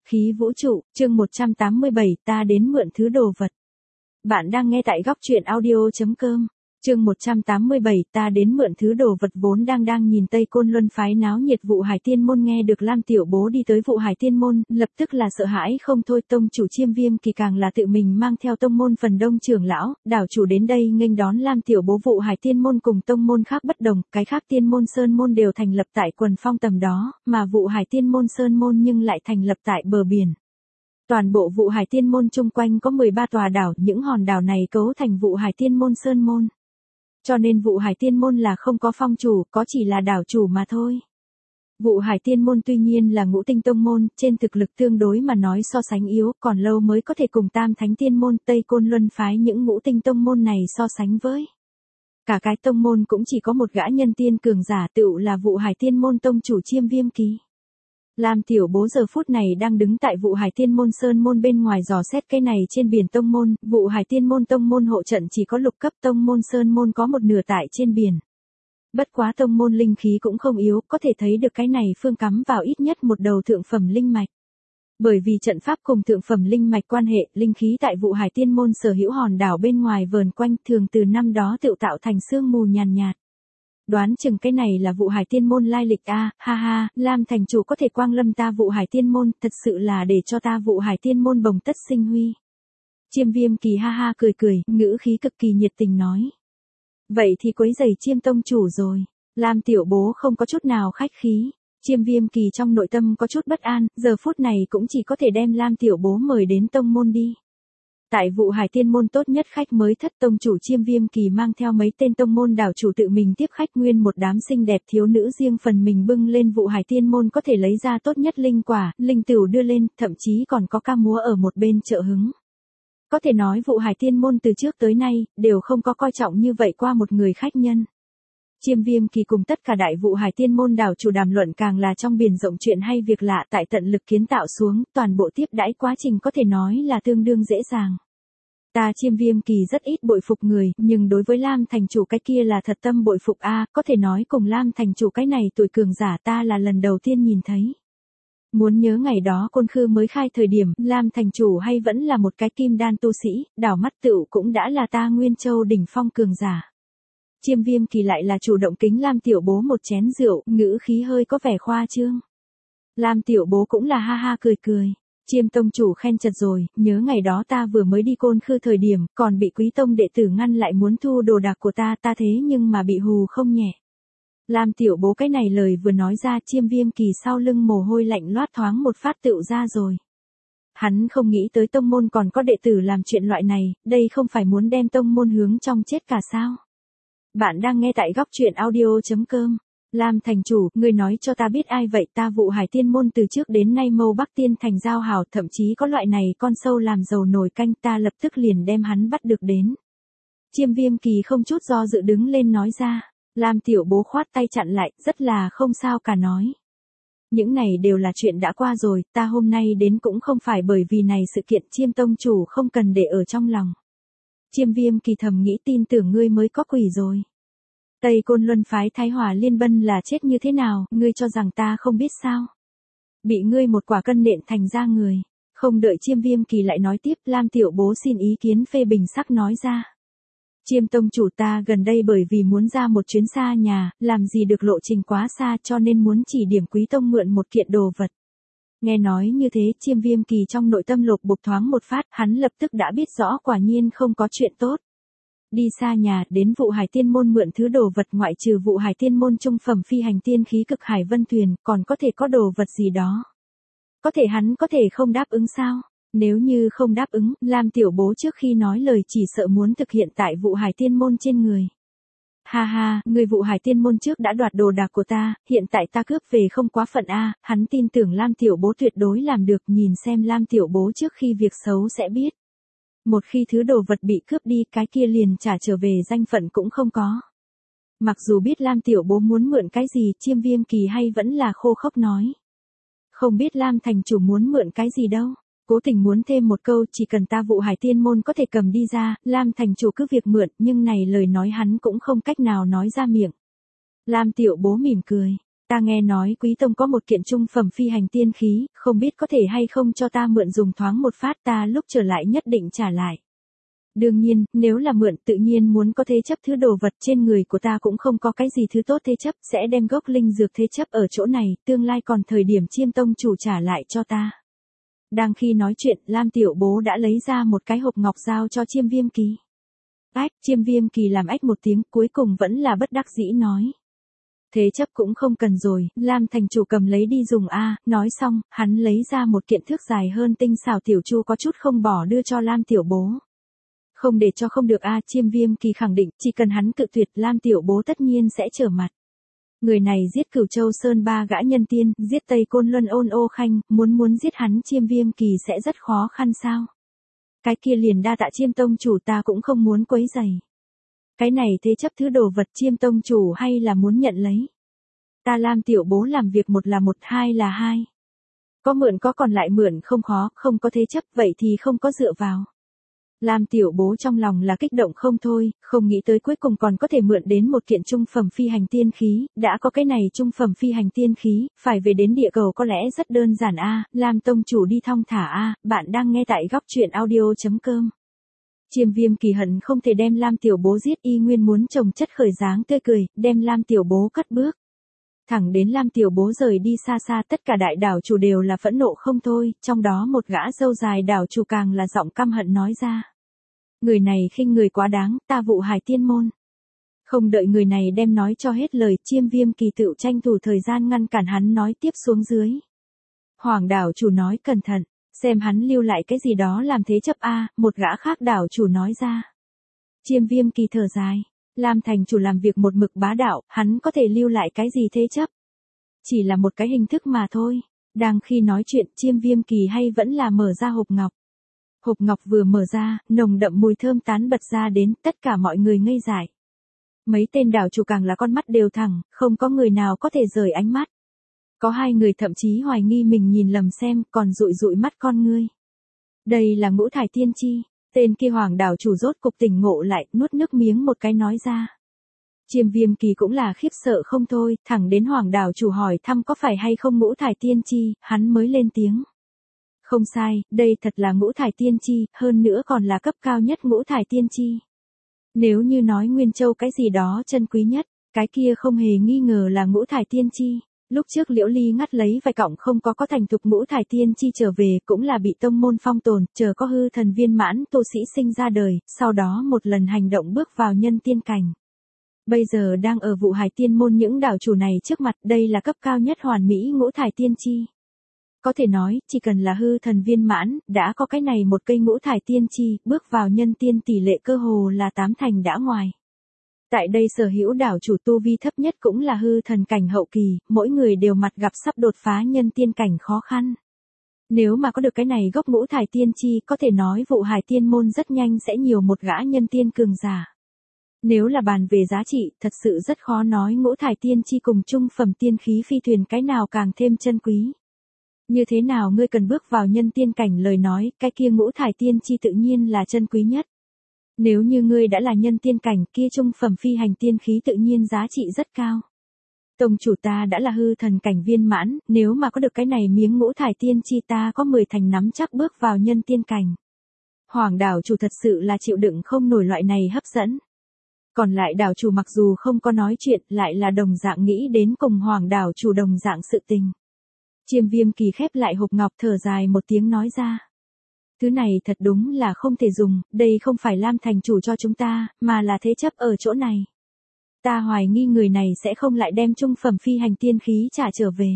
Khí vũ trụ, chương 187, ta đến mượn thứ đồ vật. Bạn đang nghe tại góc truyện audio.com. Chương 187, ta đến mượn thứ đồ vật. Vốn đang nhìn Tây Côn Luân phái náo nhiệt vụ Hải Tiên môn, nghe được Lam tiểu bố đi tới vụ Hải Tiên môn, lập tức là sợ hãi không thôi. Tông chủ Chiêm Viêm Kỳ càng là tự mình mang theo tông môn phần đông trưởng lão, đảo chủ đến đây nghênh đón Lam tiểu bố. Vụ Hải Tiên môn cùng tông môn khác bất đồng, cái khác tiên môn sơn môn đều thành lập tại quần phong tầm đó, mà vụ Hải Tiên môn sơn môn nhưng lại thành lập tại bờ biển. Toàn bộ vụ Hải Tiên môn chung quanh có 13 tòa đảo, những hòn đảo này cấu thành vụ Hải Tiên môn sơn môn. Cho nên vụ Hải Tiên môn là không có phong chủ, có chỉ là đảo chủ mà thôi. Vụ Hải Tiên môn tuy nhiên là ngũ tinh tông môn, trên thực lực tương đối mà nói so sánh yếu, còn lâu mới có thể cùng Tam Thánh Tiên môn, Tây Côn Luân phái những ngũ tinh tông môn này so sánh với. Cả cái tông môn cũng chỉ có một gã nhân tiên cường giả, tựu là vụ Hải Tiên môn tông chủ Chiêm Viêm Kỳ. Lam tiểu bố giờ phút này đang đứng tại vụ Hải Tiên môn sơn môn bên ngoài dò xét cái này trên biển tông môn. Vụ Hải Tiên môn tông môn hộ trận chỉ có lục cấp, tông môn sơn môn có một nửa tại trên biển. Bất quá tông môn linh khí cũng không yếu, có thể thấy được cái này phương cắm vào ít nhất một đầu thượng phẩm linh mạch. Bởi vì trận pháp cùng thượng phẩm linh mạch quan hệ, linh khí tại vụ Hải Tiên môn sở hữu hòn đảo bên ngoài vờn quanh, thường từ năm đó tự tạo thành sương mù nhàn nhạt. Đoán chừng cái này là vụ Hải Tiên môn lai lịch a, ha ha, Lam thành chủ có thể quang lâm ta vụ Hải Tiên môn, thật sự là để cho ta vụ Hải Tiên môn bồng tất sinh huy. Chiêm Viêm Kỳ ha ha cười, ngữ khí cực kỳ nhiệt tình nói. Vậy thì quấy rầy Chiêm tông chủ rồi. Lam tiểu bố không có chút nào khách khí. Chiêm Viêm Kỳ trong nội tâm có chút bất an, giờ phút này cũng chỉ có thể đem Lam tiểu bố mời đến tông môn đi. Tại vụ Hải Tiên môn tốt nhất khách mới thất, tông chủ Chiêm Viêm Kỳ mang theo mấy tên tông môn đảo chủ tự mình tiếp khách, nguyên một đám xinh đẹp thiếu nữ riêng phần mình bưng lên vụ Hải Tiên môn có thể lấy ra tốt nhất linh quả, linh tửu đưa lên, thậm chí còn có ca múa ở một bên trợ hứng. Có thể nói vụ Hải Tiên môn từ trước tới nay, đều không có coi trọng như vậy qua một người khách nhân. Chiêm Viêm Kỳ cùng tất cả đại vụ Hải Tiên môn đảo chủ đàm luận càng là trong biển rộng chuyện hay việc lạ, tại tận lực kiến tạo xuống, toàn bộ tiếp đãi quá trình có thể nói là tương đương dễ dàng. Ta Chiêm Viêm Kỳ rất ít bội phục người, nhưng đối với Lam thành chủ cái kia là thật tâm bội phục a, có thể nói cùng Lam thành chủ cái này tuổi cường giả ta là lần đầu tiên nhìn thấy. Muốn nhớ ngày đó Côn Khư mới khai thời điểm, Lam thành chủ hay vẫn là một cái kim đan tu sĩ, đảo mắt tựu cũng đã là ta Nguyên Châu đỉnh phong cường giả. Chiêm Viêm Kỳ lại là chủ động kính Lam tiểu bố một chén rượu, ngữ khí hơi có vẻ khoa trương. Lam tiểu bố cũng là ha ha cười. Chiêm tông chủ khen chật rồi, nhớ ngày đó ta vừa mới đi Côn Khư thời điểm, còn bị quý tông đệ tử ngăn lại muốn thu đồ đạc của ta thế nhưng mà bị hù không nhẹ. Lam tiểu bố cái này lời vừa nói ra, Chiêm Viêm Kỳ sau lưng mồ hôi lạnh loát thoáng một phát tựu ra rồi. Hắn không nghĩ tới tông môn còn có đệ tử làm chuyện loại này, đây không phải muốn đem tông môn hướng trong chết cả sao. Bạn đang nghe tại góc truyện audio.com. Lam thành chủ, ngươi nói cho ta biết ai vậy? Ta vụ Hải Tiên môn từ trước đến nay mâu Bắc Tiên thành giao hảo, thậm chí có loại này con sâu làm dầu nồi canh, ta lập tức liền đem hắn bắt được đến. Chiêm Viêm Kỳ không chút do dự đứng lên nói ra. Lam tiểu bố khoát tay chặn lại, rất là không sao cả nói. Những này đều là chuyện đã qua rồi, ta hôm nay đến cũng không phải bởi vì này sự kiện, Chiêm tông chủ không cần để ở trong lòng. Chiêm Viêm Kỳ thầm nghĩ, tin tưởng ngươi mới có quỷ rồi. Tây Côn Luân phái Thái Hòa Liên Bân là chết như thế nào, ngươi cho rằng ta không biết sao? Bị ngươi một quả cân nện thành ra người. Không đợi Chiêm Viêm Kỳ lại nói tiếp, Lam tiểu bố xin ý kiến phê bình sắc nói ra. Chiêm tông chủ, ta gần đây bởi vì muốn ra một chuyến xa nhà, làm gì được lộ trình quá xa, cho nên muốn chỉ điểm quý tông mượn một kiện đồ vật. Nghe nói như thế, Chiêm Viêm Kỳ trong nội tâm lột bột thoáng một phát, hắn lập tức đã biết rõ quả nhiên không có chuyện tốt. Đi xa nhà, đến vụ Hải Tiên môn mượn thứ đồ vật, ngoại trừ vụ Hải Tiên môn trung phẩm phi hành tiên khí cực hải vân thuyền, còn có thể có đồ vật gì đó. Có thể hắn có thể không đáp ứng sao? Nếu như không đáp ứng, Lam tiểu bố trước khi nói lời chỉ sợ muốn thực hiện tại vụ Hải Tiên môn trên người. Ha ha, người vụ Hải Tiên môn trước đã đoạt đồ đạc của ta, hiện tại ta cướp về không quá phận a, hắn tin tưởng Lam tiểu bố tuyệt đối làm được, nhìn xem Lam tiểu bố trước khi việc xấu sẽ biết. Một khi thứ đồ vật bị cướp đi, cái kia liền trả trở về danh phận cũng không có. Mặc dù biết Lam tiểu bố muốn mượn cái gì, Chiêm Viêm Kỳ hay vẫn là khô khốc nói. Không biết Lam thành chủ muốn mượn cái gì đâu. Cố tình muốn thêm một câu, chỉ cần ta vụ Hải Tiên môn có thể cầm đi ra, Lam thành chủ cứ việc mượn, nhưng này lời nói hắn cũng không cách nào nói ra miệng. Lam tiểu bố mỉm cười. Ta nghe nói Quý Tông có một kiện trung phẩm phi hành tiên khí, không biết có thể hay không cho ta mượn dùng thoáng một phát, ta lúc trở lại nhất định trả lại. Đương nhiên, nếu là mượn tự nhiên muốn có thế chấp thứ đồ vật trên người của ta cũng không có cái gì thứ tốt thế chấp, sẽ đem gốc linh dược thế chấp ở chỗ này, tương lai còn thời điểm Chiêm tông chủ trả lại cho ta. Đang khi nói chuyện, Lam Tiểu Bố đã lấy ra một cái hộp ngọc giao cho Chiêm Viêm Kỳ. Ách, Chiêm Viêm Kỳ làm ách một tiếng, cuối cùng vẫn là bất đắc dĩ nói. Thế chấp cũng không cần rồi, Lam thành chủ cầm lấy đi dùng a. Nói xong, hắn lấy ra một kiện thước dài hơn tinh xảo tiểu chu có chút không bỏ đưa cho Lam Tiểu Bố. Không để cho không được a. Chiêm Viêm Kỳ khẳng định, chỉ cần hắn cự tuyệt, Lam Tiểu Bố tất nhiên sẽ trở mặt. Người này giết Cửu Châu Sơn 3 gã nhân tiên, giết Tây Côn Luân Ôn Ô Khanh, muốn giết hắn Chiêm Viêm Kỳ sẽ rất khó khăn sao? Cái kia liền đa tạ Chiêm tông chủ, ta cũng không muốn quấy rầy. Cái này thế chấp thứ đồ vật Chiêm tông chủ hay là muốn nhận lấy? Ta Lam Tiểu Bố làm việc một là một, hai là hai. Có mượn có còn lại mượn không khó, không có thế chấp vậy thì không có dựa vào. Lam Tiểu Bố trong lòng là kích động không thôi, không nghĩ tới cuối cùng còn có thể mượn đến một kiện trung phẩm phi hành tiên khí, đã có cái này trung phẩm phi hành tiên khí, phải về đến địa cầu có lẽ rất đơn giản a. Lam tông chủ đi thong thả a. Bạn đang nghe tại góc truyện audio.com. Chiêm Viêm Kỳ hận không thể đem Lam Tiểu Bố giết, y nguyên muốn trồng chất khởi dáng tươi cười, đem Lam Tiểu Bố cất bước. Thẳng đến Lam Tiểu Bố rời đi xa xa, tất cả đại đảo chủ đều là phẫn nộ không thôi, trong đó một gã râu dài đảo chủ càng là giọng căm hận nói ra. Người này khinh người quá đáng, ta Vụ Hải Tiên môn. Không đợi người này đem nói cho hết lời, Chiêm Viêm Kỳ tự tranh thủ thời gian ngăn cản hắn nói tiếp xuống dưới. Hoàng đảo chủ nói cẩn thận, xem hắn lưu lại cái gì đó làm thế chấp a. Một gã khác đảo chủ nói ra. Chiêm Viêm Kỳ thở dài. Lam thành chủ làm việc một mực bá đạo, hắn có thể lưu lại cái gì thế chấp? Chỉ là một cái hình thức mà thôi. Đang khi nói chuyện, Chiêm Viêm Kỳ hay vẫn là mở ra hộp ngọc. Hộp ngọc vừa mở ra, nồng đậm mùi thơm tán bật ra đến, tất cả mọi người ngây dại. Mấy tên đảo chủ càng là con mắt đều thẳng, không có người nào có thể rời ánh mắt. Có hai người thậm chí hoài nghi mình nhìn lầm xem, còn dụi dụi mắt con ngươi. Đây là Ngũ Thải Tiên Chi. Tên kia Hoàng đảo chủ rốt cục tỉnh ngộ lại, nuốt nước miếng một cái nói ra. Chiêm Viêm Kỳ cũng là khiếp sợ không thôi, thẳng đến Hoàng đảo chủ hỏi thăm có phải hay không Ngũ Thải Tiên Chi, hắn mới lên tiếng. Không sai, đây thật là Ngũ Thải Tiên Chi, hơn nữa còn là cấp cao nhất Ngũ Thải Tiên Chi. Nếu như nói Nguyên Châu cái gì đó chân quý nhất, cái kia không hề nghi ngờ là Ngũ Thải Tiên Chi. Lúc trước Liễu Ly ngắt lấy vài cọng không có thành thục Ngũ Thải Tiên Chi trở về cũng là bị tông môn phong tồn, chờ có hư thần viên mãn tu sĩ sinh ra đời, sau đó một lần hành động bước vào nhân tiên cảnh. Bây giờ đang ở Vụ Hải Tiên môn những đảo chủ này trước mặt, đây là cấp cao nhất hoàn mỹ Ngũ Thải Tiên Chi. Có thể nói, chỉ cần là hư thần viên mãn, đã có cái này một cây Ngũ Thải Tiên Chi, bước vào nhân tiên tỷ lệ cơ hồ là 8 thành đã ngoài. Tại đây sở hữu đảo chủ tu vi thấp nhất cũng là hư thần cảnh hậu kỳ, mỗi người đều mặt gặp sắp đột phá nhân tiên cảnh khó khăn. Nếu mà có được cái này gốc Ngũ Thải Tiên Chi, có thể nói Vụ Hải Tiên môn rất nhanh sẽ nhiều một gã nhân tiên cường giả. Nếu là bàn về giá trị, thật sự rất khó nói Ngũ Thải Tiên Chi cùng trung phẩm tiên khí phi thuyền cái nào càng thêm chân quý. Như thế nào ngươi cần bước vào nhân tiên cảnh lời nói, cái kia Ngũ Thải Tiên Chi tự nhiên là chân quý nhất. Nếu như ngươi đã là nhân tiên cảnh, kia trung phẩm phi hành tiên khí tự nhiên giá trị rất cao. Tông chủ ta đã là hư thần cảnh viên mãn, nếu mà có được cái này miếng Ngũ Thải Tiên Chi ta có 10 thành nắm chắc bước vào nhân tiên cảnh. Hoàng đảo chủ thật sự là chịu đựng không nổi loại này hấp dẫn. Còn lại đảo chủ mặc dù không có nói chuyện, lại là đồng dạng nghĩ đến cùng Hoàng đảo chủ đồng dạng sự tình. Chiêm Viêm Kỳ khép lại hộp ngọc thở dài một tiếng nói ra. Thứ này thật đúng là không thể dùng, đây không phải Lam thành chủ cho chúng ta, mà là thế chấp ở chỗ này. Ta hoài nghi người này sẽ không lại đem trung phẩm phi hành tiên khí trả trở về.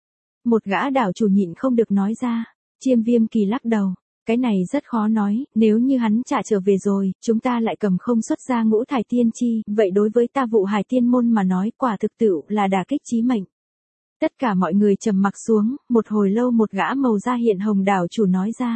Một gã đảo chủ nhịn không được nói ra. Chiêm Viêm Kỳ lắc đầu. Cái này rất khó nói, nếu như hắn trả trở về rồi, chúng ta lại cầm không xuất ra Ngũ Thải Tiên Chi, vậy đối với ta Vụ Hải Tiên môn mà nói quả thực tựu là đả kích chí mệnh. Tất cả mọi người trầm mặc xuống, một hồi lâu một gã màu da hiện hồng đảo chủ nói ra.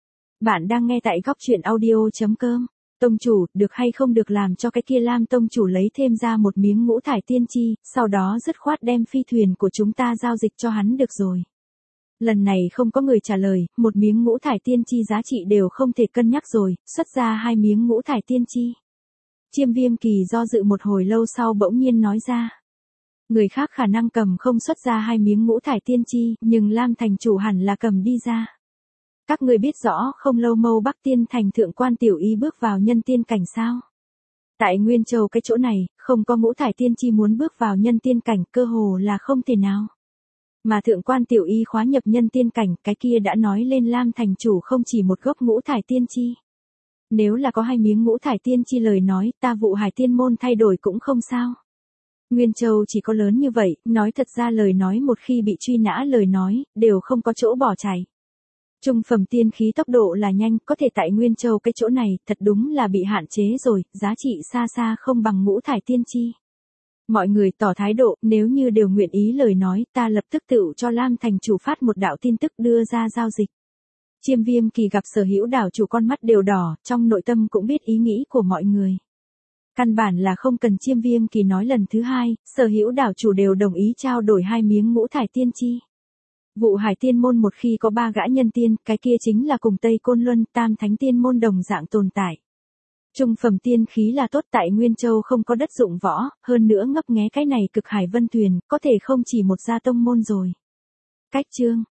Bạn đang nghe tại góc truyện audio.com. Tông chủ, được hay không được làm cho cái kia Lam tông chủ lấy thêm ra một miếng Ngũ Thải Tiên Chi, sau đó dứt khoát đem phi thuyền của chúng ta giao dịch cho hắn được rồi. Lần này không có người trả lời, một miếng Ngũ Thải Tiên Chi giá trị đều không thể cân nhắc rồi, xuất ra 2 miếng Ngũ Thải Tiên Chi. Chiêm Viêm Kỳ do dự một hồi lâu sau bỗng nhiên nói ra. Người khác khả năng cầm không xuất ra 2 miếng ngũ thải tiên chi, nhưng Lam thành chủ hẳn là cầm đi ra. Các người biết rõ không lâu Mâu Bắc Tiên thành thượng quan tiểu y bước vào nhân tiên cảnh sao? Tại Nguyên Châu cái chỗ này, không có ngũ thải tiên chi muốn bước vào nhân tiên cảnh cơ hồ là không thể nào. Mà thượng quan tiểu y khóa nhập nhân tiên cảnh, cái kia đã nói lên Lam thành chủ không chỉ một gốc ngũ thải tiên chi. Nếu là có 2 miếng ngũ thải tiên chi lời nói, ta Vụ Hải Tiên môn thay đổi cũng không sao. Nguyên Châu chỉ có lớn như vậy, nói thật ra lời nói một khi bị truy nã lời nói, đều không có chỗ bỏ chạy. Trung phẩm tiên khí tốc độ là nhanh, có thể tại Nguyên Châu cái chỗ này, thật đúng là bị hạn chế rồi, giá trị xa xa không bằng ngũ thải tiên chi. Mọi người tỏ thái độ, nếu như đều nguyện ý lời nói, ta lập tức tự cho Lam thành chủ phát một đạo tin tức đưa ra giao dịch. Chiêm Viêm Kỳ gặp Sở Hữu đảo chủ con mắt đều đỏ, trong nội tâm cũng biết ý nghĩ của mọi người. Căn bản là không cần Chiêm Viêm Kỳ nói lần thứ hai, Sở Hữu đảo chủ đều đồng ý trao đổi 2 miếng ngũ thải tiên chi. Vụ Hải Tiên môn một khi có 3 gã nhân tiên, cái kia chính là cùng Tây Côn Luân, Tam Thánh Tiên môn đồng dạng tồn tại. Trung phẩm tiên khí là tốt, tại Nguyên Châu không có đất dụng võ, hơn nữa ngấp nghé cái này Cực Hải Vân Tuyền, có thể không chỉ một gia tông môn rồi. Cách chương